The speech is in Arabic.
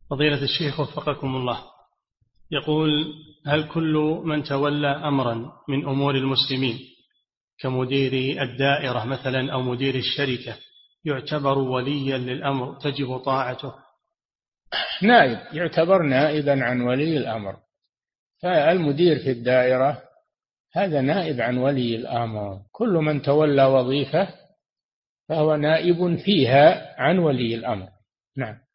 فضيلة الشيخ وفقكم الله، يقول: هل كل من تولى أمرا من أمور المسلمين كمدير الدائرة مثلا أو مدير الشركة يعتبر وليا للأمر تجب طاعته؟ نائب، يعتبر نائبا عن ولي الأمر. فالمدير في الدائرة هذا نائب عن ولي الأمر. كل من تولى وظيفة فهو نائب فيها عن ولي الأمر. نعم.